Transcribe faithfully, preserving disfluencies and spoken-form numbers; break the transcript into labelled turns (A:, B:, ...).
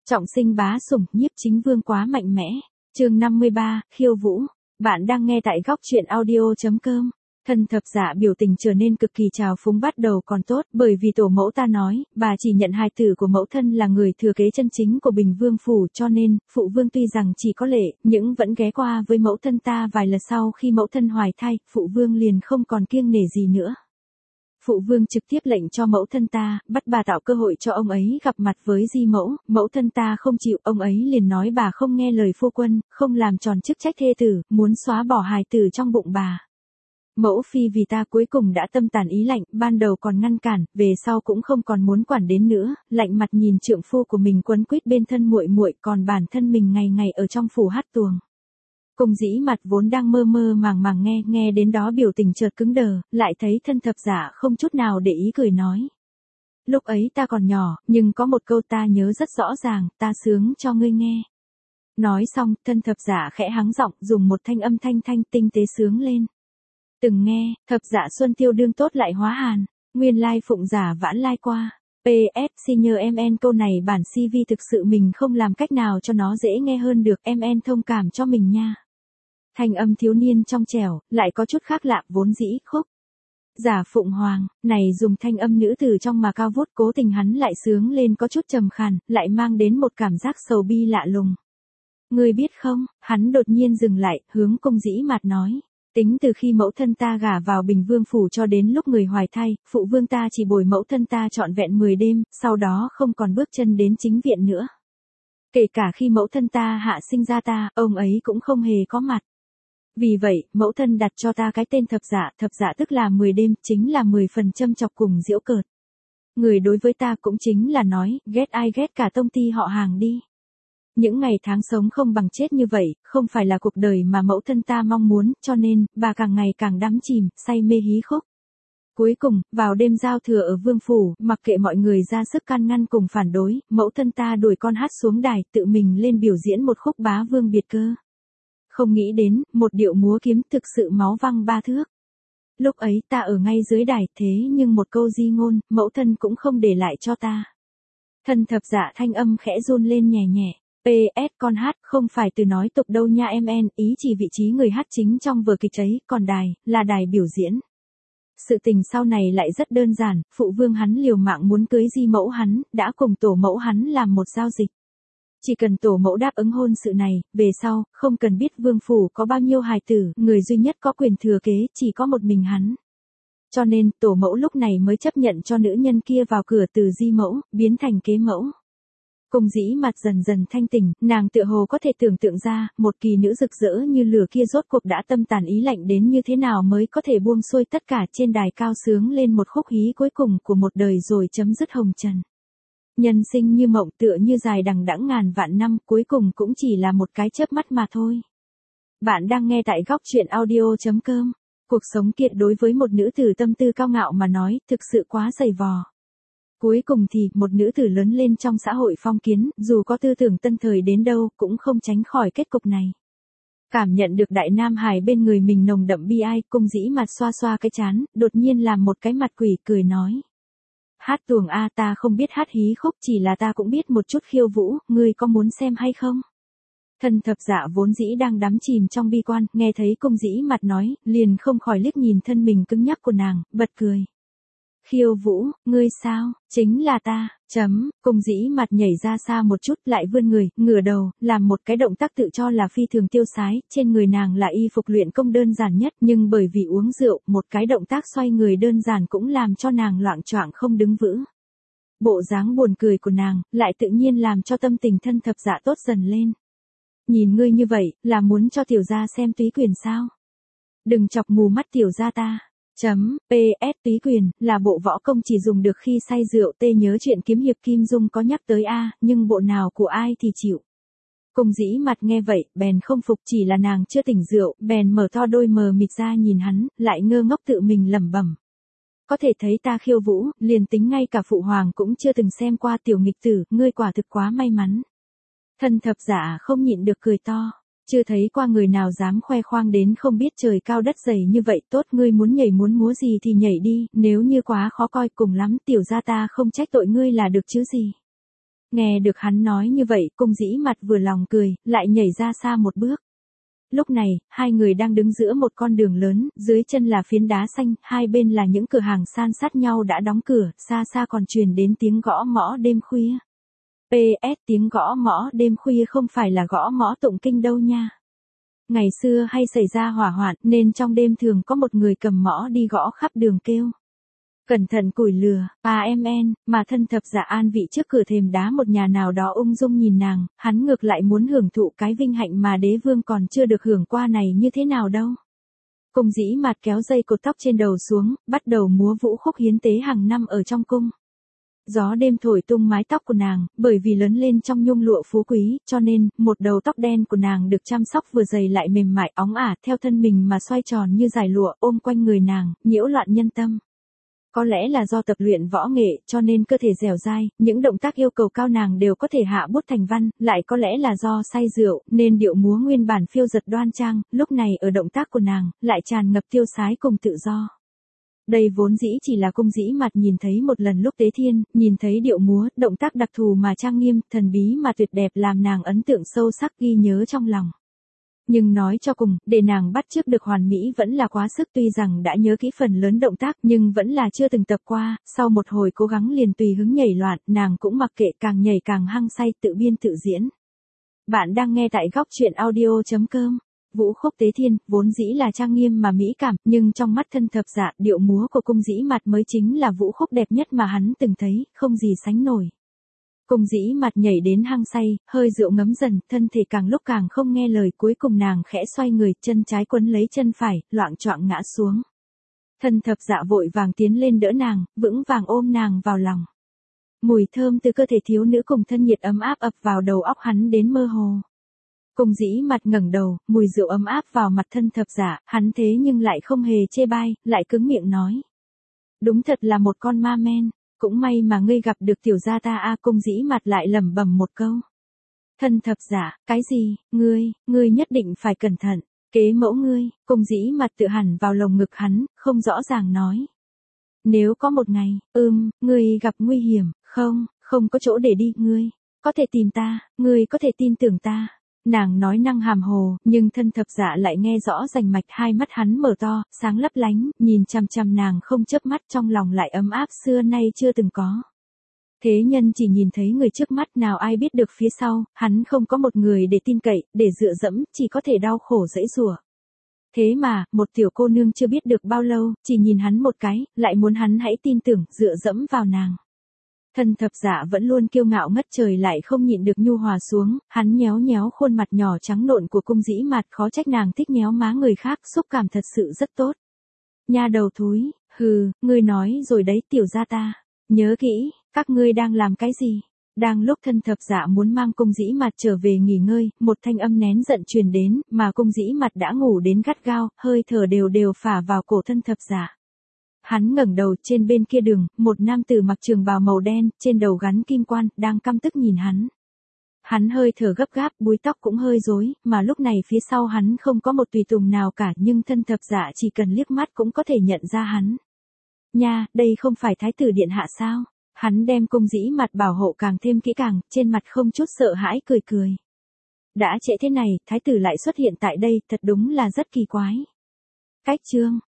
A: Trọng sinh bá sủng, nhiếp chính vương quá mạnh mẽ. Chương năm mươi ba, khiêu vũ. Bạn đang nghe tại góc truyện audio chấm com. Thân thập dạ biểu tình trở nên cực kỳ trào phúng, bắt đầu còn tốt, bởi vì tổ mẫu ta nói, bà chỉ nhận hài tử của mẫu thân là người thừa kế chân chính của Bình Vương phủ, cho nên, phụ vương tuy rằng chỉ có lệ, nhưng vẫn ghé qua với mẫu thân ta vài lần. Sau khi mẫu thân hoài thai, phụ vương liền không còn kiêng nể gì nữa. Phụ vương trực tiếp lệnh cho mẫu thân ta, bắt bà tạo cơ hội cho ông ấy gặp mặt với di mẫu, mẫu thân ta không chịu, ông ấy liền nói bà không nghe lời phu quân, không làm tròn chức trách thê tử, muốn xóa bỏ hài tử trong bụng bà. Mẫu phi vì ta cuối cùng đã tâm tàn ý lạnh, ban đầu còn ngăn cản, về sau cũng không còn muốn quản đến nữa, lạnh mặt nhìn trượng phu của mình quấn quýt bên thân muội muội, còn bản thân mình ngày ngày ở trong phủ hát tuồng. Cung dĩ mặt vốn đang mơ mơ màng màng nghe, nghe đến đó biểu tình chợt cứng đờ, lại thấy thân thập dạ không chút nào để ý cười nói. Lúc ấy ta còn nhỏ, nhưng có một câu ta nhớ rất rõ ràng, ta sướng cho ngươi nghe. Nói xong, thân thập dạ khẽ hắng giọng, dùng một thanh âm thanh thanh tinh tế sướng lên. Từng nghe, thập dạ xuân tiêu đương tốt lại hóa hàn, nguyên lai phụng giả vãn lai qua. pê ét xin nhờ em en câu này bản xê vê thực sự mình không làm cách nào cho nó dễ nghe hơn được, em en thông cảm cho mình nha. Thanh âm thiếu niên trong trẻo, lại có chút khác lạ, vốn dĩ khúc. Giả phụng hoàng, này dùng thanh âm nữ từ trong mà cao vút, cố tình hắn lại sướng lên có chút trầm khàn, lại mang đến một cảm giác sầu bi lạ lùng. Ngươi biết không, hắn đột nhiên dừng lại, hướng cung dĩ mạt nói. Tính từ khi mẫu thân ta gả vào Bình Vương phủ cho đến lúc người hoài thai, phụ vương ta chỉ bồi mẫu thân ta trọn vẹn mười đêm, sau đó không còn bước chân đến chính viện nữa. Kể cả khi mẫu thân ta hạ sinh ra ta, ông ấy cũng không hề có mặt. Vì vậy, mẫu thân đặt cho ta cái tên thập dạ, thập dạ tức là mười đêm, chính là mười phần châm chọc cùng giễu cợt. Người đối với ta cũng chính là nói, ghét ai ghét cả tông ty họ hàng đi. Những ngày tháng sống không bằng chết như vậy, không phải là cuộc đời mà mẫu thân ta mong muốn, cho nên, bà càng ngày càng đắm chìm, say mê hí khúc. Cuối cùng, vào đêm giao thừa ở Vương phủ, mặc kệ mọi người ra sức can ngăn cùng phản đối, mẫu thân ta đuổi con hát xuống đài, tự mình lên biểu diễn một khúc bá vương biệt cơ. Không nghĩ đến, một điệu múa kiếm thực sự máu văng ba thước. Lúc ấy ta ở ngay dưới đài, thế nhưng một câu di ngôn, mẫu thân cũng không để lại cho ta. Thân thập dạ thanh âm khẽ run lên nhẹ nhẹ. pê ét con hát không phải từ nói tục đâu nha em en, ý chỉ vị trí người hát chính trong vở kịch ấy, còn đài, là đài biểu diễn. Sự tình sau này lại rất đơn giản, phụ vương hắn liều mạng muốn cưới di mẫu hắn, đã cùng tổ mẫu hắn làm một giao dịch. Chỉ cần tổ mẫu đáp ứng hôn sự này, về sau, không cần biết vương phủ có bao nhiêu hài tử, người duy nhất có quyền thừa kế, chỉ có một mình hắn. Cho nên, tổ mẫu lúc này mới chấp nhận cho nữ nhân kia vào cửa từ di mẫu, biến thành kế mẫu. Cung dĩ mặt dần dần thanh tỉnh, nàng tựa hồ có thể tưởng tượng ra, một kỳ nữ rực rỡ như lửa kia rốt cuộc đã tâm tàn ý lạnh đến như thế nào mới có thể buông xuôi tất cả trên đài cao sướng lên một khúc hí cuối cùng của một đời rồi chấm dứt hồng trần. Nhân sinh như mộng, tựa như dài đằng đẵng ngàn vạn năm, cuối cùng cũng chỉ là một cái chớp mắt mà thôi. Bạn đang nghe tại góc truyện audio chấm com. Cuộc sống kiệt đối với một nữ tử tâm tư cao ngạo mà nói, thực sự quá dày vò. Cuối cùng thì, một nữ tử lớn lên trong xã hội phong kiến, dù có tư tưởng tân thời đến đâu, cũng không tránh khỏi kết cục này. Cảm nhận được đại nam hải bên người mình nồng đậm bi ai, cung dĩ mặt xoa xoa cái trán, đột nhiên làm một cái mặt quỷ cười nói. Hát tuồng a, ta không biết hát hí khúc, chỉ là ta cũng biết một chút khiêu vũ, ngươi có muốn xem hay không? Thân thập dạ vốn dĩ đang đắm chìm trong bi quan, nghe thấy cung dĩ mặt nói, liền không khỏi liếc nhìn thân mình cứng nhắc của nàng, bật cười. Khiêu vũ, ngươi sao, chính là ta, chấm, cung dĩ mặt nhảy ra xa một chút, lại vươn người, ngửa đầu, làm một cái động tác tự cho là phi thường tiêu sái, trên người nàng là y phục luyện công đơn giản nhất, nhưng bởi vì uống rượu, một cái động tác xoay người đơn giản cũng làm cho nàng loạng choạng không đứng vững. Bộ dáng buồn cười của nàng, lại tự nhiên làm cho tâm tình thân thập dạ tốt dần lên. Nhìn ngươi như vậy, là muốn cho tiểu gia xem túy quyền sao? Đừng chọc mù mắt tiểu gia ta. Chấm, pê ét túy quyền, là bộ võ công chỉ dùng được khi say rượu, tê nhớ chuyện kiếm hiệp Kim Dung có nhắc tới a, nhưng bộ nào của ai thì chịu. Cung dĩ mặt nghe vậy, bèn không phục, chỉ là nàng chưa tỉnh rượu, bèn mở to đôi mờ mịt ra nhìn hắn, lại ngơ ngốc tự mình lẩm bẩm. Có thể thấy ta khiêu vũ, liền tính ngay cả phụ hoàng cũng chưa từng xem qua tiểu nghịch tử, ngươi quả thực quá may mắn. Thân thập dạ không nhịn được cười to. Chưa thấy qua người nào dám khoe khoang đến không biết trời cao đất dày như vậy, tốt, ngươi muốn nhảy muốn múa gì thì nhảy đi, nếu như quá khó coi cùng lắm tiểu gia ta không trách tội ngươi là được chứ gì. Nghe được hắn nói như vậy, Cung Dĩ Mặt vừa lòng cười, lại nhảy ra xa một bước. Lúc này, hai người đang đứng giữa một con đường lớn, dưới chân là phiến đá xanh, hai bên là những cửa hàng san sát nhau đã đóng cửa, xa xa còn truyền đến tiếng gõ mõ đêm khuya. pê ét tiếng gõ mõ đêm khuya không phải là gõ mõ tụng kinh đâu nha. Ngày xưa hay xảy ra hỏa hoạn nên trong đêm thường có một người cầm mõ đi gõ khắp đường kêu. Cẩn thận củi lửa, à em en, mà thân thập dạ an vị trước cửa thềm đá một nhà nào đó ung dung nhìn nàng, hắn ngược lại muốn hưởng thụ cái vinh hạnh mà đế vương còn chưa được hưởng qua này như thế nào đâu. Cung Dĩ Mạt kéo dây cột tóc trên đầu xuống, bắt đầu múa vũ khúc hiến tế hàng năm ở trong cung. Gió đêm thổi tung mái tóc của nàng, bởi vì lớn lên trong nhung lụa phú quý, cho nên, một đầu tóc đen của nàng được chăm sóc vừa dày lại mềm mại óng ả theo thân mình mà xoay tròn như dải lụa ôm quanh người nàng, nhiễu loạn nhân tâm. Có lẽ là do tập luyện võ nghệ, cho nên cơ thể dẻo dai, những động tác yêu cầu cao nàng đều có thể hạ bút thành văn, lại có lẽ là do say rượu, nên điệu múa nguyên bản phiêu dật đoan trang, lúc này ở động tác của nàng, lại tràn ngập tiêu sái cùng tự do. Đây vốn dĩ chỉ là Cung Dĩ Mạt nhìn thấy một lần lúc tế thiên, nhìn thấy điệu múa, động tác đặc thù mà trang nghiêm, thần bí mà tuyệt đẹp làm nàng ấn tượng sâu sắc ghi nhớ trong lòng. Nhưng nói cho cùng, để nàng bắt chước được hoàn mỹ vẫn là quá sức, tuy rằng đã nhớ kỹ phần lớn động tác nhưng vẫn là chưa từng tập qua, sau một hồi cố gắng liền tùy hứng nhảy loạn, nàng cũng mặc kệ, càng nhảy càng hăng say, tự biên tự diễn. Bạn đang nghe tại góc truyện audio chấm com. Vũ khúc tế thiên, vốn dĩ là trang nghiêm mà mỹ cảm, nhưng trong mắt thân thập dạ, điệu múa của Cung Dĩ Mạt mới chính là vũ khúc đẹp nhất mà hắn từng thấy, không gì sánh nổi. Cung Dĩ Mạt nhảy đến hăng say, hơi rượu ngấm dần, thân thể càng lúc càng không nghe lời, cuối cùng nàng khẽ xoay người, chân trái quấn lấy chân phải, loạng choạng ngã xuống. Thân thập dạ vội vàng tiến lên đỡ nàng, vững vàng ôm nàng vào lòng. Mùi thơm từ cơ thể thiếu nữ cùng thân nhiệt ấm áp ập vào đầu óc hắn đến mơ hồ. Cung Dĩ Mạt ngẩng đầu, mùi rượu ấm áp vào mặt thân thập dạ, hắn thế nhưng lại không hề chê bai, lại cứng miệng nói. Đúng thật là một con ma men, cũng may mà ngươi gặp được tiểu gia ta a. Cung Dĩ Mạt lại lẩm bẩm một câu. Thân thập dạ, cái gì, ngươi, ngươi nhất định phải cẩn thận, kế mẫu ngươi. Cung Dĩ Mạt tự hẳn vào lồng ngực hắn, không rõ ràng nói. Nếu có một ngày, ưm, ngươi gặp nguy hiểm, không, không có chỗ để đi, ngươi có thể tìm ta, ngươi có thể tin tưởng ta. Nàng nói năng hàm hồ, nhưng thân thập dạ lại nghe rõ rành mạch, hai mắt hắn mở to, sáng lấp lánh, nhìn chằm chằm nàng không chớp mắt, trong lòng lại ấm áp xưa nay chưa từng có. Thế nhân chỉ nhìn thấy người trước mắt, nào ai biết được phía sau, hắn không có một người để tin cậy, để dựa dẫm, chỉ có thể đau khổ dãy rủa. Thế mà, một tiểu cô nương chưa biết được bao lâu, chỉ nhìn hắn một cái, lại muốn hắn hãy tin tưởng, dựa dẫm vào nàng. Thân thập dạ vẫn luôn kiêu ngạo ngất trời lại không nhịn được nhu hòa xuống, hắn nhéo nhéo khuôn mặt nhỏ trắng nộn của Cung Dĩ Mạt, khó trách nàng thích nhéo má người khác, xúc cảm thật sự rất tốt. Nha đầu thúi, hừ, ngươi nói rồi đấy tiểu gia ta, nhớ kỹ, các ngươi đang làm cái gì? Đang lúc thân thập dạ muốn mang Cung Dĩ Mạt trở về nghỉ ngơi, một thanh âm nén giận truyền đến, mà Cung Dĩ Mạt đã ngủ đến gắt gao, hơi thở đều đều phả vào cổ thân thập dạ. Hắn ngẩng đầu, trên bên kia đường, một nam tử mặc trường bào màu đen, trên đầu gắn kim quan, đang căm tức nhìn hắn. Hắn hơi thở gấp gáp, búi tóc cũng hơi rối, mà lúc này phía sau hắn không có một tùy tùng nào cả, nhưng thân thập dạ chỉ cần liếc mắt cũng có thể nhận ra hắn. Nha, đây không phải thái tử điện hạ sao? Hắn đem Cung Dĩ Mạt bảo hộ càng thêm kỹ càng, trên mặt không chút sợ hãi cười cười. Đã trễ thế này, thái tử lại xuất hiện tại đây, thật đúng là rất kỳ quái. Cách chương